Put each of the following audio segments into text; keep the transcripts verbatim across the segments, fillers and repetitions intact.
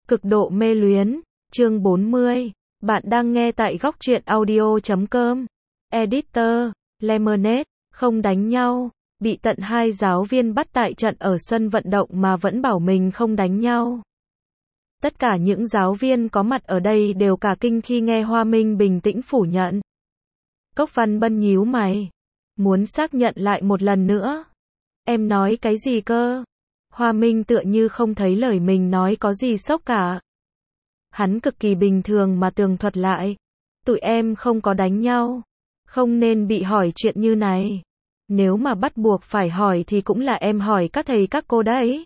Cực độ mê luyến, chương bốn mươi. Bạn đang nghe tại góc truyện audio chấm com. Editor, Lemonade, không đánh nhau. Bị tận hai giáo viên bắt tại trận ở sân vận động mà vẫn bảo mình không đánh nhau. Tất cả những giáo viên có mặt ở đây đều cả kinh khi nghe Hoa Minh bình tĩnh phủ nhận. Cốc Văn Bân nhíu mày, muốn xác nhận lại một lần nữa. Em nói cái gì cơ? Hoa Minh tựa như không thấy lời mình nói có gì sốc cả. Hắn cực kỳ bình thường mà tường thuật lại. Tụi em không có đánh nhau. Không nên bị hỏi chuyện như này. Nếu mà bắt buộc phải hỏi thì cũng là em hỏi các thầy các cô đấy.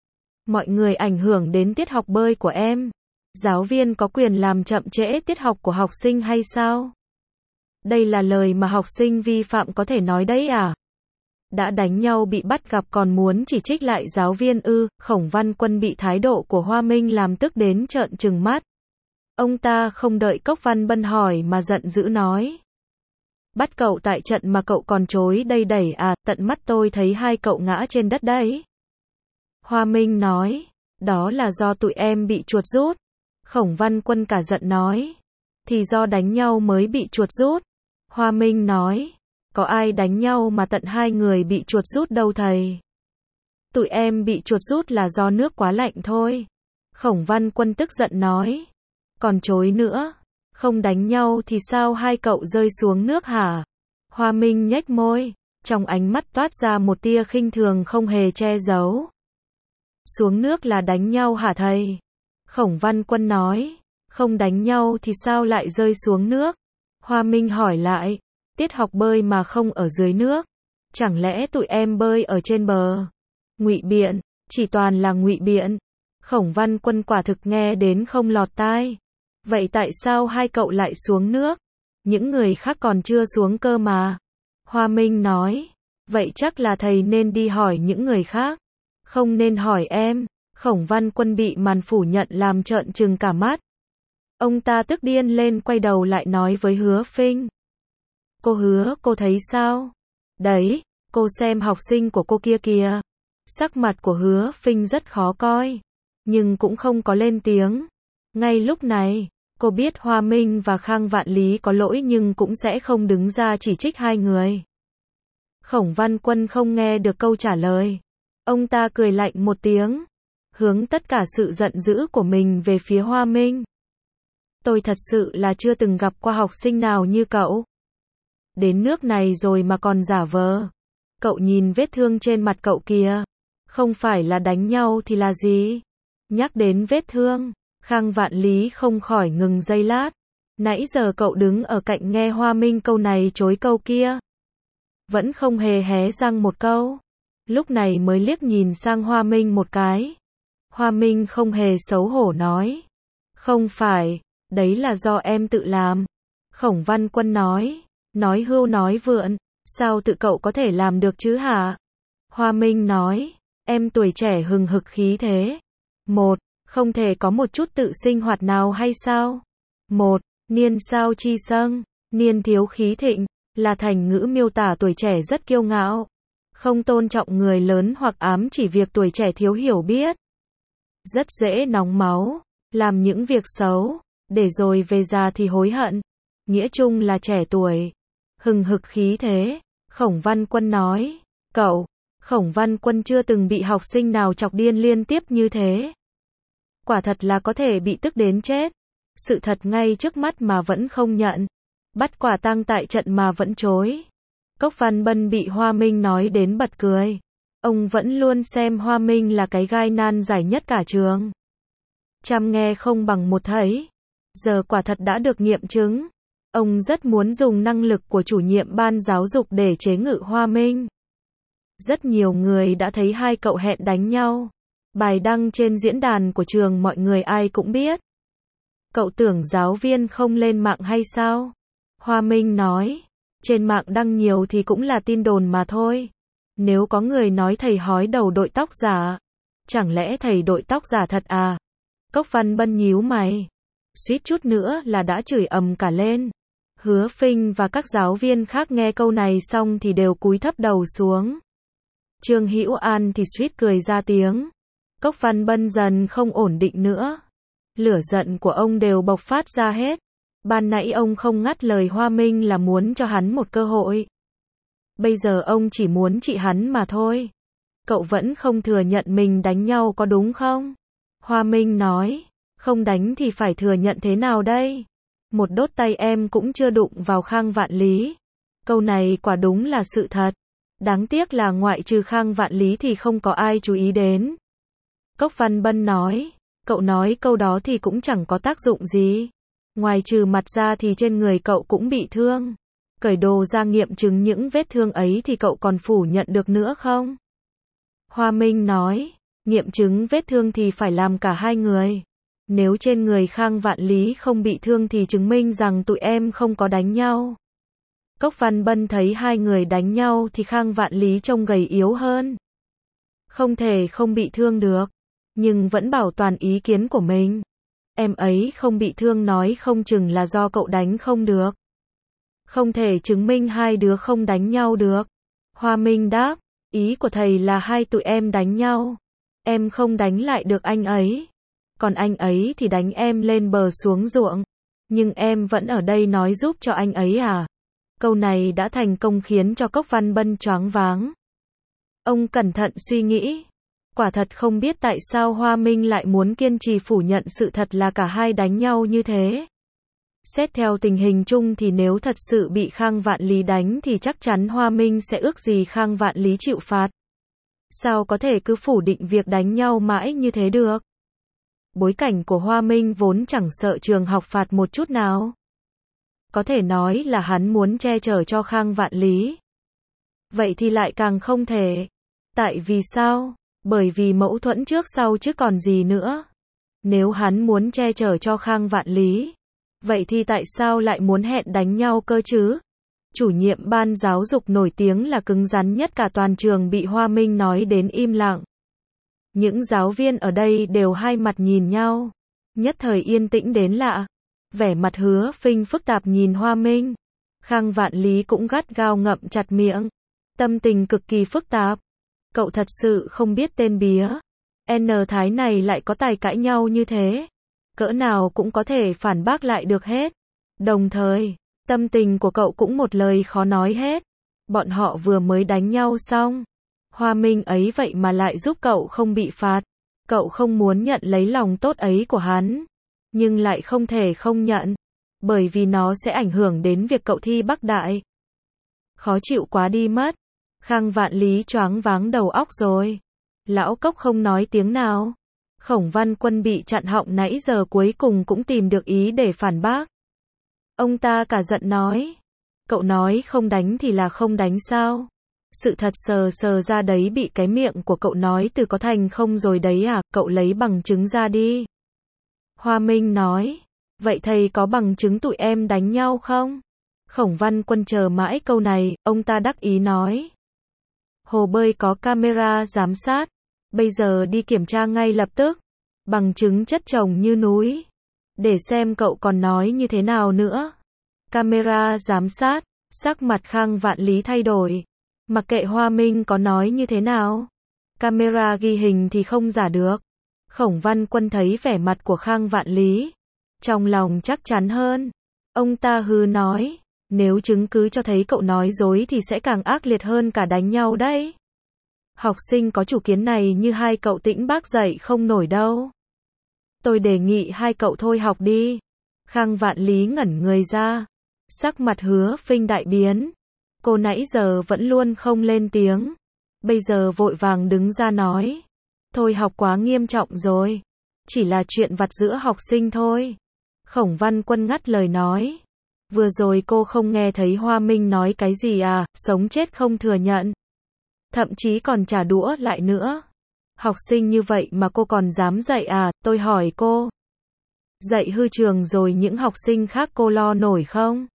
Mọi người ảnh hưởng đến tiết học bơi của em. Giáo viên có quyền làm chậm trễ tiết học của học sinh hay sao? Đây là lời mà học sinh vi phạm có thể nói đấy à? Đã đánh nhau bị bắt gặp còn muốn chỉ trích lại giáo viên ư? Khổng Văn Quân bị thái độ của Hoa Minh làm tức đến trợn trừng mắt. Ông ta không đợi Cốc Văn Bân hỏi mà giận dữ nói. Bắt cậu tại trận mà cậu còn chối đây đẩy à, tận mắt tôi thấy hai cậu ngã trên đất đấy. Hoa Minh nói, đó là do tụi em bị chuột rút. Khổng Văn Quân cả giận nói, thì do đánh nhau mới bị chuột rút. Hoa Minh nói, có ai đánh nhau mà tận hai người bị chuột rút đâu thầy. Tụi em bị chuột rút là do nước quá lạnh thôi. Khổng Văn Quân tức giận nói, còn chối nữa, không đánh nhau thì sao hai cậu rơi xuống nước hả? Hoa Minh nhếch môi, trong ánh mắt toát ra một tia khinh thường không hề che giấu. Xuống nước là đánh nhau hả thầy? Khổng Văn Quân nói, không đánh nhau thì sao lại rơi xuống nước? Hoa Minh hỏi lại, tiết học bơi mà không ở dưới nước, chẳng lẽ tụi em bơi ở trên bờ? Ngụy biện, chỉ toàn là ngụy biện. Khổng Văn Quân quả thực nghe đến không lọt tai. Vậy tại sao hai cậu lại xuống nước? Những người khác còn chưa xuống cơ mà. Hoa Minh nói, vậy chắc là thầy nên đi hỏi những người khác, không nên hỏi em. Khổng Văn Quân bị màn phủ nhận làm trợn trừng cả mắt. Ông ta tức điên lên quay đầu lại nói với Hứa Phinh. Cô Hứa, cô thấy sao? Đấy, cô xem học sinh của cô kia kìa. Sắc mặt của Hứa Phinh rất khó coi, nhưng cũng không có lên tiếng. Ngay lúc này, cô biết Hoa Minh và Khang Vạn Lý có lỗi nhưng cũng sẽ không đứng ra chỉ trích hai người. Khổng Văn Quân không nghe được câu trả lời. Ông ta cười lạnh một tiếng, hướng tất cả sự giận dữ của mình về phía Hoa Minh. Tôi thật sự là chưa từng gặp qua học sinh nào như cậu. Đến nước này rồi mà còn giả vờ. Cậu nhìn vết thương trên mặt cậu kìa. Không phải là đánh nhau thì là gì? Nhắc đến vết thương, Khang Vạn Lý không khỏi ngừng giây lát. Nãy giờ cậu đứng ở cạnh nghe Hoa Minh câu này chối câu kia, vẫn không hề hé răng một câu. Lúc này mới liếc nhìn sang Hoa Minh một cái. Hoa Minh không hề xấu hổ nói, không phải, đấy là do em tự làm. Khổng Văn Quân nói, nói hưu nói vượn, sao tự cậu có thể làm được chứ hả? Hoa Minh nói, em tuổi trẻ hừng hực khí thế. Một, không thể có một chút tự sinh hoạt nào hay sao? Một, niên sao chi sâng, niên thiếu khí thịnh, là thành ngữ miêu tả tuổi trẻ rất kiêu ngạo, không tôn trọng người lớn hoặc ám chỉ việc tuổi trẻ thiếu hiểu biết. Rất dễ nóng máu, làm những việc xấu, để rồi về già thì hối hận. Nghĩa chung là trẻ tuổi, hừng hực khí thế. Khổng Văn Quân nói, cậu, Khổng Văn Quân chưa từng bị học sinh nào chọc điên liên tiếp như thế. Quả thật là có thể bị tức đến chết. Sự thật ngay trước mắt mà vẫn không nhận. Bắt quả tang tại trận mà vẫn chối. Cốc Văn Bân bị Hoa Minh nói đến bật cười. Ông vẫn luôn xem Hoa Minh là cái gai nan giải nhất cả trường. Trăm nghe không bằng một thấy. Giờ quả thật đã được nghiệm chứng. Ông rất muốn dùng năng lực của chủ nhiệm ban giáo dục để chế ngự Hoa Minh. Rất nhiều người đã thấy hai cậu hẹn đánh nhau. Bài đăng trên diễn đàn của trường mọi người ai cũng biết. Cậu tưởng giáo viên không lên mạng hay sao? Hoa Minh nói, trên mạng đăng nhiều thì cũng là tin đồn mà thôi. Nếu có người nói thầy hói đầu đội tóc giả, chẳng lẽ thầy đội tóc giả thật à? Cốc Văn Bân nhíu mày, suýt chút nữa là đã chửi ầm cả lên. Hứa Phinh và các giáo viên khác nghe câu này xong thì đều cúi thấp đầu xuống. Trương Hữu An thì suýt cười ra tiếng. Cốc Văn Bân dần không ổn định nữa. Lửa giận của ông đều bộc phát ra hết. Ban nãy ông không ngắt lời Hoa Minh là muốn cho hắn một cơ hội. Bây giờ ông chỉ muốn trị hắn mà thôi. Cậu vẫn không thừa nhận mình đánh nhau có đúng không? Hoa Minh nói, không đánh thì phải thừa nhận thế nào đây? Một đốt tay em cũng chưa đụng vào Khang Vạn Lý. Câu này quả đúng là sự thật. Đáng tiếc là ngoại trừ Khang Vạn Lý thì không có ai chú ý đến. Cốc Văn Bân nói, cậu nói câu đó thì cũng chẳng có tác dụng gì. Ngoài trừ mặt ra thì trên người cậu cũng bị thương. Cởi đồ ra nghiệm chứng những vết thương ấy thì cậu còn phủ nhận được nữa không? Hoa Minh nói, nghiệm chứng vết thương thì phải làm cả hai người. Nếu trên người Khang Vạn Lý không bị thương thì chứng minh rằng tụi em không có đánh nhau. Cốc Văn Bân thấy hai người đánh nhau thì Khang Vạn Lý trông gầy yếu hơn. Không thể không bị thương được, nhưng vẫn bảo toàn ý kiến của mình. Em ấy không bị thương nói không chừng là do cậu đánh không được. Không thể chứng minh hai đứa không đánh nhau được. Hoa Minh đáp, ý của thầy là hai tụi em đánh nhau. Em không đánh lại được anh ấy. Còn anh ấy thì đánh em lên bờ xuống ruộng. Nhưng em vẫn ở đây nói giúp cho anh ấy à? Câu này đã thành công khiến cho Cốc Văn Bân choáng váng. Ông cẩn thận suy nghĩ. Quả thật không biết tại sao Hoa Minh lại muốn kiên trì phủ nhận sự thật là cả hai đánh nhau như thế. Xét theo tình hình chung thì nếu thật sự bị Khang Vạn Lý đánh thì chắc chắn Hoa Minh sẽ ước gì Khang Vạn Lý chịu phạt. Sao có thể cứ phủ định việc đánh nhau mãi như thế được? Bối cảnh của Hoa Minh vốn chẳng sợ trường học phạt một chút nào. Có thể nói là hắn muốn che chở cho Khang Vạn Lý. Vậy thì lại càng không thể. Tại vì sao? Bởi vì mâu thuẫn trước sau chứ còn gì nữa. Nếu hắn muốn che chở cho Khang Vạn Lý, vậy thì tại sao lại muốn hẹn đánh nhau cơ chứ? Chủ nhiệm ban giáo dục nổi tiếng là cứng rắn nhất cả toàn trường bị Hoa Minh nói đến im lặng. Những giáo viên ở đây đều hai mặt nhìn nhau. Nhất thời yên tĩnh đến lạ. Vẻ mặt Hứa Phinh phức tạp nhìn Hoa Minh. Khang Vạn Lý cũng gắt gao ngậm chặt miệng. Tâm tình cực kỳ phức tạp. Cậu thật sự không biết tên bía. N Thái này lại có tài cãi nhau như thế. Cỡ nào cũng có thể phản bác lại được hết. Đồng thời, tâm tình của cậu cũng một lời khó nói hết. Bọn họ vừa mới đánh nhau xong. Hoa Minh ấy vậy mà lại giúp cậu không bị phạt. Cậu không muốn nhận lấy lòng tốt ấy của hắn. Nhưng lại không thể không nhận. Bởi vì nó sẽ ảnh hưởng đến việc cậu thi Bắc Đại. Khó chịu quá đi mất. Khang Vạn Lý choáng váng đầu óc rồi. Lão Cốc không nói tiếng nào. Khổng Văn Quân bị chặn họng nãy giờ cuối cùng cũng tìm được ý để phản bác. Ông ta cả giận nói. Cậu nói không đánh thì là không đánh sao? Sự thật sờ sờ ra đấy bị cái miệng của cậu nói từ có thành không rồi đấy à, cậu lấy bằng chứng ra đi. Hoa Minh nói. Vậy thầy có bằng chứng tụi em đánh nhau không? Khổng Văn Quân chờ mãi câu này, ông ta đắc ý nói. Hồ bơi có camera giám sát. Bây giờ đi kiểm tra ngay lập tức. Bằng chứng chất chồng như núi. Để xem cậu còn nói như thế nào nữa. Camera giám sát. Sắc mặt Khang Vạn Lý thay đổi. Mặc kệ Hoa Minh có nói như thế nào. Camera ghi hình thì không giả được. Khổng Văn Quân thấy vẻ mặt của Khang Vạn Lý. Trong lòng chắc chắn hơn. Ông ta hừ nói. Nếu chứng cứ cho thấy cậu nói dối thì sẽ càng ác liệt hơn cả đánh nhau đấy. Học sinh có chủ kiến này như hai cậu Tĩnh Bác dạy không nổi đâu. Tôi đề nghị hai cậu thôi học đi. Khang Vạn Lý ngẩn người ra. Sắc mặt Hứa Phinh đại biến. Cô nãy giờ vẫn luôn không lên tiếng. Bây giờ vội vàng đứng ra nói. Thôi học quá nghiêm trọng rồi. Chỉ là chuyện vặt giữa học sinh thôi. Khổng Văn Quân ngắt lời nói. Vừa rồi cô không nghe thấy Hoa Minh nói cái gì à, sống chết không thừa nhận. Thậm chí còn trả đũa lại nữa. Học sinh như vậy mà cô còn dám dạy à, tôi hỏi cô. Dạy hư trường rồi những học sinh khác cô lo nổi không?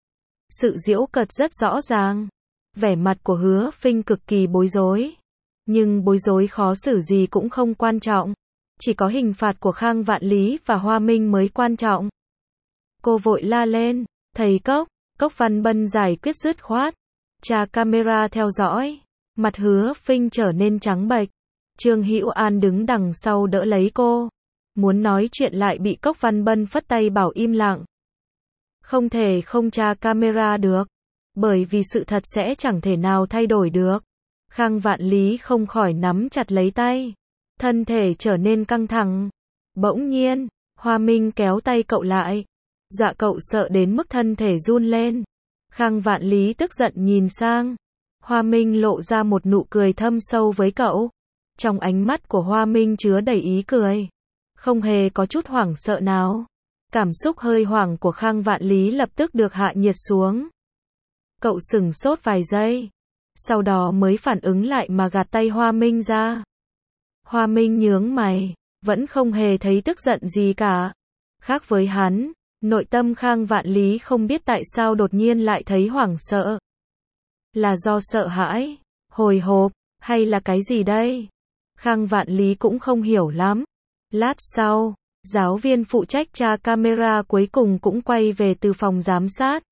Sự giễu cợt rất rõ ràng. Vẻ mặt của Hứa Phinh cực kỳ bối rối. Nhưng bối rối khó xử gì cũng không quan trọng. Chỉ có hình phạt của Khang Vạn Lý và Hoa Minh mới quan trọng. Cô vội la lên. Thầy Cốc. Cốc Văn Bân giải quyết dứt khoát. Tra camera theo dõi. Mặt Hứa Phinh trở nên trắng bệch. Trương Hữu An đứng đằng sau đỡ lấy cô. Muốn nói chuyện lại bị Cốc Văn Bân phất tay bảo im lặng. Không thể không tra camera được. Bởi vì sự thật sẽ chẳng thể nào thay đổi được. Khang Vạn Lý không khỏi nắm chặt lấy tay. Thân thể trở nên căng thẳng. Bỗng nhiên, Hoa Minh kéo tay cậu lại. Dọa cậu sợ đến mức thân thể run lên. Khang Vạn Lý tức giận nhìn sang. Hoa Minh lộ ra một nụ cười thâm sâu với cậu. Trong ánh mắt của Hoa Minh chứa đầy ý cười. Không hề có chút hoảng sợ nào. Cảm xúc hơi hoảng của Khang Vạn Lý lập tức được hạ nhiệt xuống. Cậu sửng sốt vài giây. Sau đó mới phản ứng lại mà gạt tay Hoa Minh ra. Hoa Minh nhướng mày. Vẫn không hề thấy tức giận gì cả. Khác với hắn, nội tâm Khang Vạn Lý không biết tại sao đột nhiên lại thấy hoảng sợ. Là do sợ hãi, hồi hộp, hay là cái gì đây? Khang Vạn Lý cũng không hiểu lắm. Lát sau, giáo viên phụ trách tra camera cuối cùng cũng quay về từ phòng giám sát.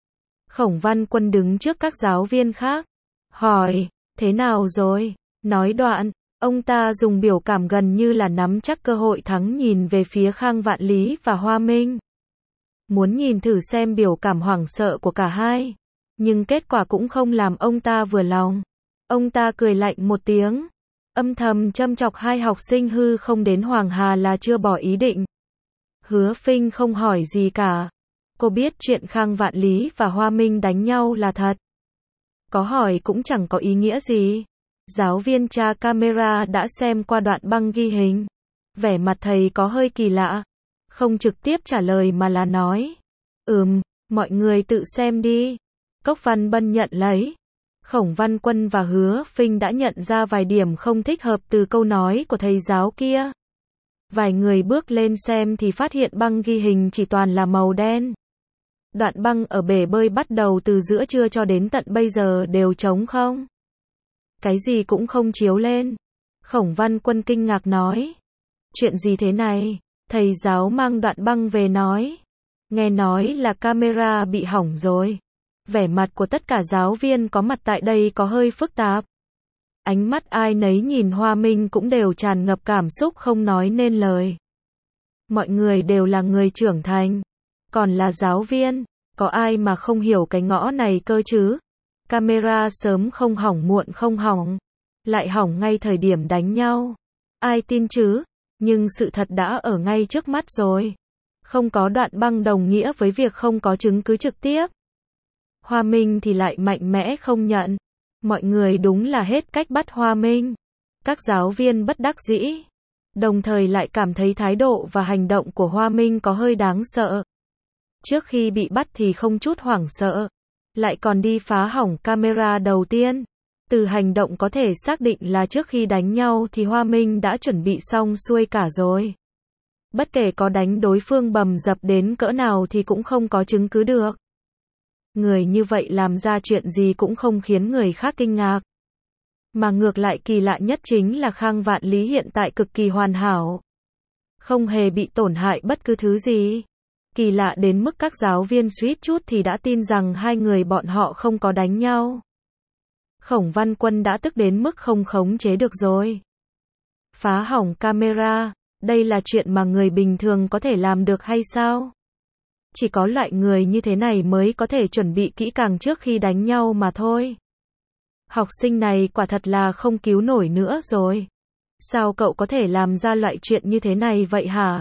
Khổng Văn Quân đứng trước các giáo viên khác. Hỏi, thế nào rồi? Nói đoạn, ông ta dùng biểu cảm gần như là nắm chắc cơ hội thắng nhìn về phía Khang Vạn Lý và Hoa Minh. Muốn nhìn thử xem biểu cảm hoảng sợ của cả hai. Nhưng kết quả cũng không làm ông ta vừa lòng. Ông ta cười lạnh một tiếng. Âm thầm châm chọc hai học sinh hư không đến Hoàng Hà là chưa bỏ ý định. Hứa Phinh không hỏi gì cả. Cô biết chuyện Khang Vạn Lý và Hoa Minh đánh nhau là thật. Có hỏi cũng chẳng có ý nghĩa gì. Giáo viên tra camera đã xem qua đoạn băng ghi hình. Vẻ mặt thầy có hơi kỳ lạ. Không trực tiếp trả lời mà là nói. Ừm, mọi người tự xem đi. Cốc Văn Bân nhận lấy. Khổng Văn Quân và Hứa Phinh đã nhận ra vài điểm không thích hợp từ câu nói của thầy giáo kia. Vài người bước lên xem thì phát hiện băng ghi hình chỉ toàn là màu đen. Đoạn băng ở bể bơi bắt đầu từ giữa trưa cho đến tận bây giờ đều trống không. Cái gì cũng không chiếu lên. Khổng Văn Quân kinh ngạc nói. Chuyện gì thế này? Thầy giáo mang đoạn băng về nói. Nghe nói là camera bị hỏng rồi. Vẻ mặt của tất cả giáo viên có mặt tại đây có hơi phức tạp. Ánh mắt ai nấy nhìn Hoa Minh cũng đều tràn ngập cảm xúc không nói nên lời. Mọi người đều là người trưởng thành. Còn là giáo viên. Có ai mà không hiểu cái ngõ này cơ chứ? Camera sớm không hỏng muộn không hỏng. Lại hỏng ngay thời điểm đánh nhau. Ai tin chứ? Nhưng sự thật đã ở ngay trước mắt rồi. Không có đoạn băng đồng nghĩa với việc không có chứng cứ trực tiếp. Hoa Minh thì lại mạnh mẽ không nhận. Mọi người đúng là hết cách bắt Hoa Minh. Các giáo viên bất đắc dĩ. Đồng thời lại cảm thấy thái độ và hành động của Hoa Minh có hơi đáng sợ. Trước khi bị bắt thì không chút hoảng sợ. Lại còn đi phá hỏng camera đầu tiên. Từ hành động có thể xác định là trước khi đánh nhau thì Hoa Minh đã chuẩn bị xong xuôi cả rồi. Bất kể có đánh đối phương bầm dập đến cỡ nào thì cũng không có chứng cứ được. Người như vậy làm ra chuyện gì cũng không khiến người khác kinh ngạc. Mà ngược lại kỳ lạ nhất chính là Khang Vạn Lý hiện tại cực kỳ hoàn hảo. Không hề bị tổn hại bất cứ thứ gì. Kỳ lạ đến mức các giáo viên suýt chút thì đã tin rằng hai người bọn họ không có đánh nhau. Khổng Văn Quân đã tức đến mức không khống chế được rồi. Phá hỏng camera, đây là chuyện mà người bình thường có thể làm được hay sao? Chỉ có loại người như thế này mới có thể chuẩn bị kỹ càng trước khi đánh nhau mà thôi. Học sinh này quả thật là không cứu nổi nữa rồi. Sao cậu có thể làm ra loại chuyện như thế này vậy hả?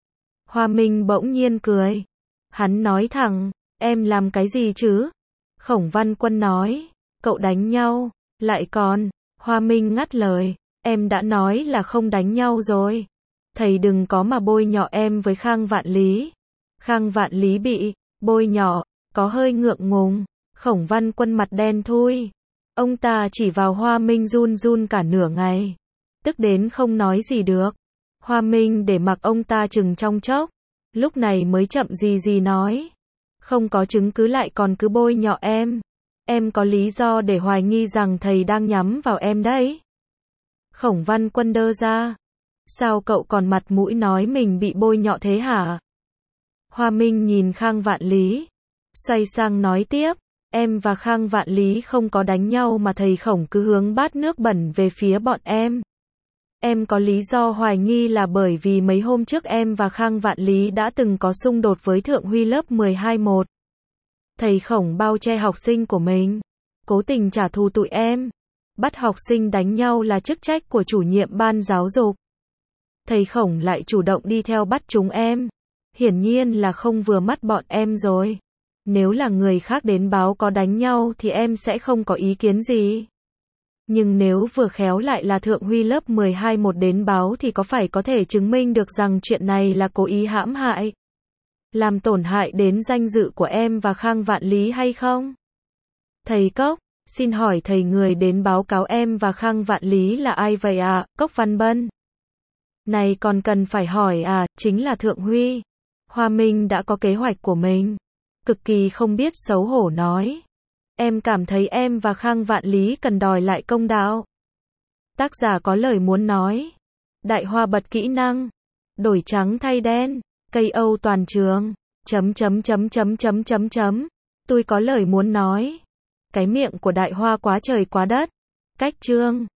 Hoa Minh bỗng nhiên cười. Hắn nói thẳng, em làm cái gì chứ? Khổng Văn Quân nói, cậu đánh nhau, lại còn, Hoa Minh ngắt lời, em đã nói là không đánh nhau rồi. Thầy đừng có mà bôi nhọ em với Khang Vạn Lý. Khang Vạn Lý bị bôi nhọ, có hơi ngượng ngùng. Khổng Văn Quân mặt đen thui. Ông ta chỉ vào Hoa Minh run run cả nửa ngày. Tức đến không nói gì được. Hoa Minh để mặc ông ta chừng trong chốc. Lúc này mới chậm gì gì nói. Không có chứng cứ lại còn cứ bôi nhọ em. Em có lý do để hoài nghi rằng thầy đang nhắm vào em đấy. Khổng Văn Quân đơ ra. Sao cậu còn mặt mũi nói mình bị bôi nhọ thế hả? Hoa Minh nhìn Khang Vạn Lý. Xoay sang nói tiếp. Em và Khang Vạn Lý không có đánh nhau mà thầy Khổng cứ hướng bát nước bẩn về phía bọn em. Em có lý do hoài nghi là bởi vì mấy hôm trước em và Khang Vạn Lý đã từng có xung đột với Thượng Huy lớp mười hai một. Thầy Khổng bao che học sinh của mình, cố tình trả thù tụi em. Bắt học sinh đánh nhau là chức trách của chủ nhiệm ban giáo dục. Thầy Khổng lại chủ động đi theo bắt chúng em. Hiển nhiên là không vừa mắt bọn em rồi. Nếu là người khác đến báo có đánh nhau thì em sẽ không có ý kiến gì. Nhưng nếu vừa khéo lại là Thượng Huy lớp mười hai một đến báo thì có phải có thể chứng minh được rằng chuyện này là cố ý hãm hại, làm tổn hại đến danh dự của em và Khang Vạn Lý hay không? Thầy Cốc, xin hỏi thầy, người đến báo cáo em và Khang Vạn Lý là ai vậy ạ? À? Cốc Văn Bân. Này còn cần phải hỏi à, chính là Thượng Huy. Hoa Minh đã có kế hoạch của mình. Cực kỳ không biết xấu hổ nói. Em cảm thấy em và Khang Vạn Lý cần đòi lại công đạo. Tác giả có lời muốn nói. Đại Hoa bật kỹ năng. Đổi trắng thay đen. Cây Âu toàn trường. Chấm chấm chấm chấm chấm chấm chấm. Tôi có lời muốn nói. Cái miệng của Đại Hoa quá trời quá đất. Cách chương.